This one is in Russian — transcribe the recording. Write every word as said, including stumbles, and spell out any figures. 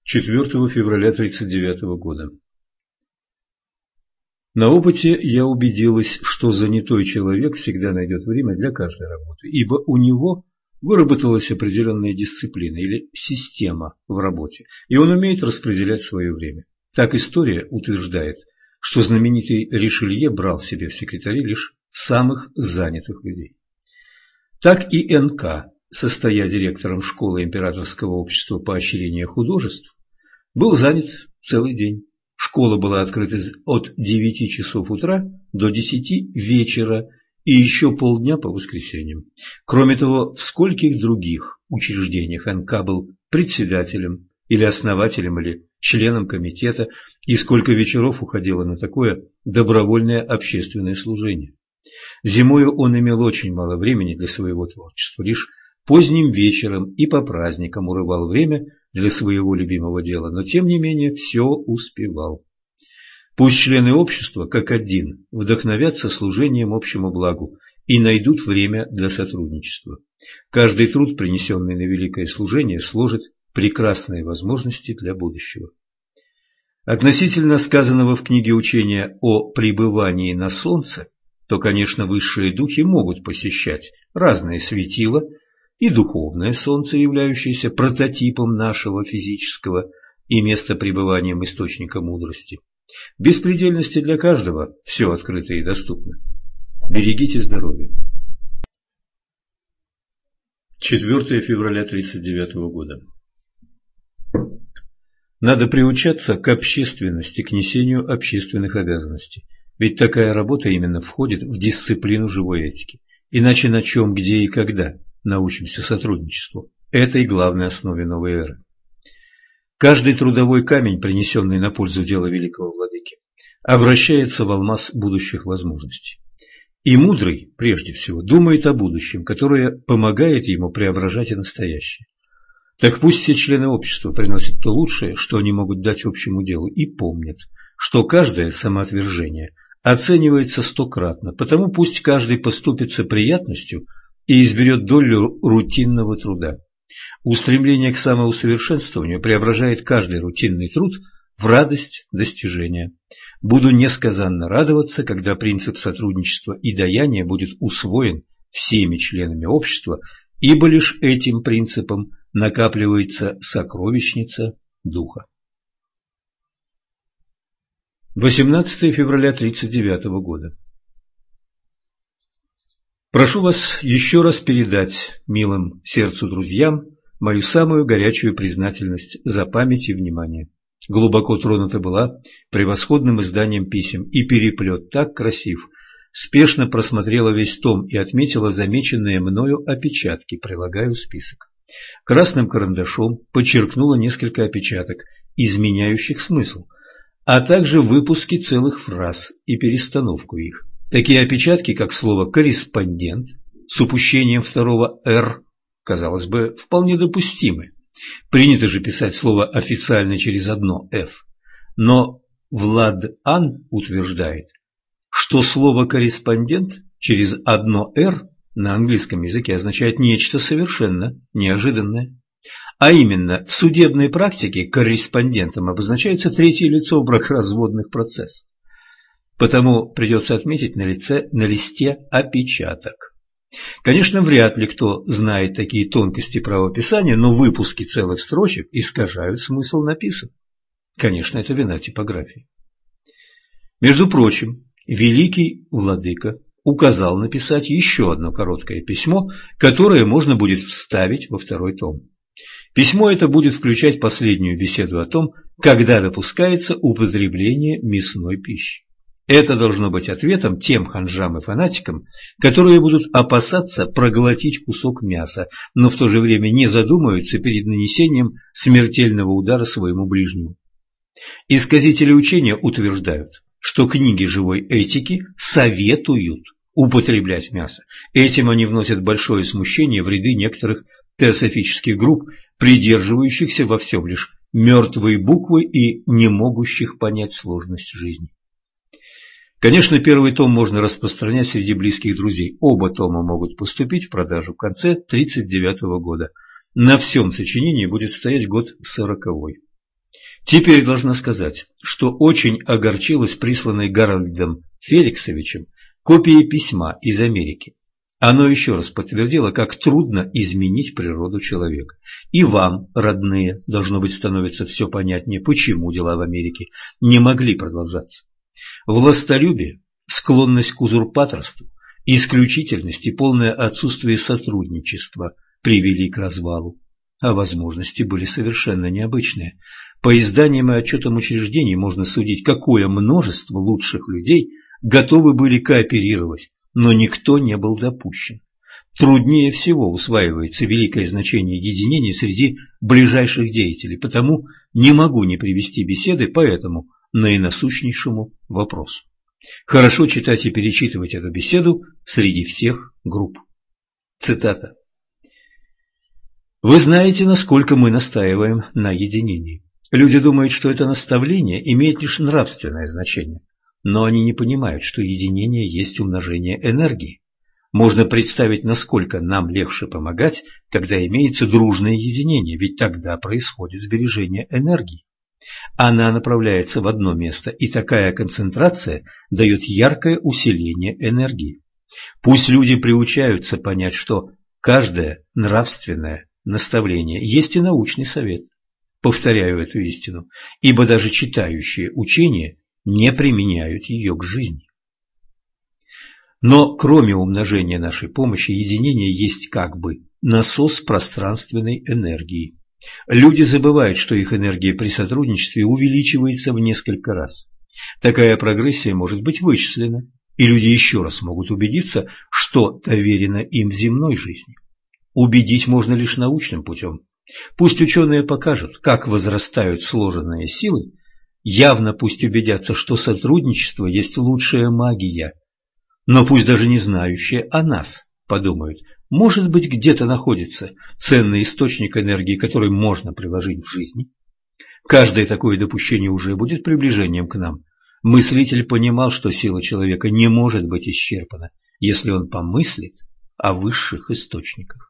четвёртого февраля тридцать девятого года. На опыте я убедилась, что занятой человек всегда найдет время для каждой работы, ибо у него выработалась определенная дисциплина или система в работе, и он умеет распределять свое время. Так история утверждает, что знаменитый Ришелье брал себе в секретари лишь самых занятых людей. Так и эн ка, состоя директором школы Императорского общества поощрения художеств, был занят целый день. Школа была открыта от девяти часов утра до десяти вечера и еще полдня по воскресеньям. Кроме того, в скольких других учреждениях эн ка был председателем или основателем или членом комитета, и сколько вечеров уходило на такое добровольное общественное служение. Зимою он имел очень мало времени для своего творчества, лишь поздним вечером и по праздникам урывал время для своего любимого дела, но тем не менее все успевал. Пусть члены общества, как один, вдохновятся служением общему благу и найдут время для сотрудничества. Каждый труд, принесенный на великое служение, сложит прекрасные возможности для будущего. Относительно сказанного в книге учения о пребывании на солнце, то, конечно, высшие духи могут посещать разные светила, и духовное солнце, являющееся прототипом нашего физического и местопребыванием источника мудрости. В беспредельности для каждого все открыто и доступно. Берегите здоровье. четвёртого февраля тридцать девятого года. Надо приучаться к общественности, к несению общественных обязанностей. Ведь такая работа именно входит в дисциплину живой этики. Иначе на чем, где и когда научимся сотрудничеству? Этой главной основе новой эры. Каждый трудовой камень, принесенный на пользу дела великого владыки, обращается в алмаз будущих возможностей. И мудрый, прежде всего, думает о будущем, которое помогает ему преображать и настоящее. Так пусть все члены общества приносят то лучшее, что они могут дать общему делу, и помнят, что каждое самоотвержение оценивается стократно, потому пусть каждый поступится приятностью и изберет долю рутинного труда. Устремление к самоусовершенствованию преображает каждый рутинный труд в радость достижения. Буду несказанно радоваться, когда принцип сотрудничества и даяния будет усвоен всеми членами общества, ибо лишь этим принципом накапливается сокровищница духа. восемнадцатого февраля тридцать девятого года. Прошу вас еще раз передать милым сердцу друзьям мою самую горячую признательность за память и внимание. Глубоко тронута была превосходным изданием писем, и переплет так красив. Спешно просмотрела весь том и отметила замеченные мною опечатки, прилагаю список. Красным карандашом подчеркнула несколько опечаток, изменяющих смысл, а также выпуски целых фраз и перестановку их. Такие опечатки, как слово «корреспондент» с упущением второго «р», казалось бы, вполне допустимы. Принято же писать слово официально через одно «ф». Но Влад-Ан утверждает, что слово «корреспондент» через одно «р» на английском языке означает нечто совершенно неожиданное. А именно, в судебной практике корреспондентом обозначается третье лицо в бракоразводных процессах. Потому придется отметить на, лице, на листе опечаток. Конечно, вряд ли кто знает такие тонкости правописания, но выпуски целых строчек искажают смысл написанного. Конечно, это вина типографии. Между прочим, великий владыка указал написать еще одно короткое письмо, которое можно будет вставить во второй том. Письмо это будет включать последнюю беседу о том, когда допускается употребление мясной пищи. Это должно быть ответом тем ханжам и фанатикам, которые будут опасаться проглотить кусок мяса, но в то же время не задумаются перед нанесением смертельного удара своему ближнему. Исказители учения утверждают, что книги живой этики советуют употреблять мясо. Этим они вносят большое смущение в ряды некоторых теософических групп, придерживающихся во всем лишь мертвой буквы и не могущих понять сложность жизни. Конечно, первый том можно распространять среди близких друзей. Оба тома могут поступить в продажу в конце тридцать девятого года. На всем сочинении будет стоять год сороковой. Теперь должна сказать, что очень огорчилась присланной Гарольдом Феликсовичем копией письма из Америки. Оно еще раз подтвердило, как трудно изменить природу человека. И вам, родные, должно быть, становится все понятнее, почему дела в Америке не могли продолжаться. Властолюбие, склонность к узурпаторству, исключительность и полное отсутствие сотрудничества привели к развалу, а возможности были совершенно необычные. По изданиям и отчетам учреждений можно судить, какое множество лучших людей готовы были кооперировать, но никто не был допущен. Труднее всего усваивается великое значение единения среди ближайших деятелей, потому не могу не привести беседы по этому наинасущнейшему вопросу. Хорошо читать и перечитывать эту беседу среди всех групп. Цитата. «Вы знаете, насколько мы настаиваем на единении. Люди думают, что это наставление имеет лишь нравственное значение. Но они не понимают, что единение есть умножение энергии. Можно представить, насколько нам легче помогать, когда имеется дружное единение, ведь тогда происходит сбережение энергии. Она направляется в одно место, и такая концентрация дает яркое усиление энергии. Пусть люди приучаются понять, что каждое нравственное наставление есть и научный совет. Повторяю эту истину, ибо даже читающие учения не применяют ее к жизни. Но кроме умножения нашей помощи, единение есть как бы насос пространственной энергии. Люди забывают, что их энергия при сотрудничестве увеличивается в несколько раз. Такая прогрессия может быть вычислена, и люди еще раз могут убедиться, что доверено им в земной жизни. Убедить можно лишь научным путем. Пусть ученые покажут, как возрастают сложенные силы, явно пусть убедятся, что сотрудничество есть лучшая магия. Но пусть даже не знающие о нас подумают, может быть, где-то находится ценный источник энергии, который можно приложить в жизни. Каждое такое допущение уже будет приближением к нам. Мыслитель понимал, что сила человека не может быть исчерпана, если он помыслит о высших источниках.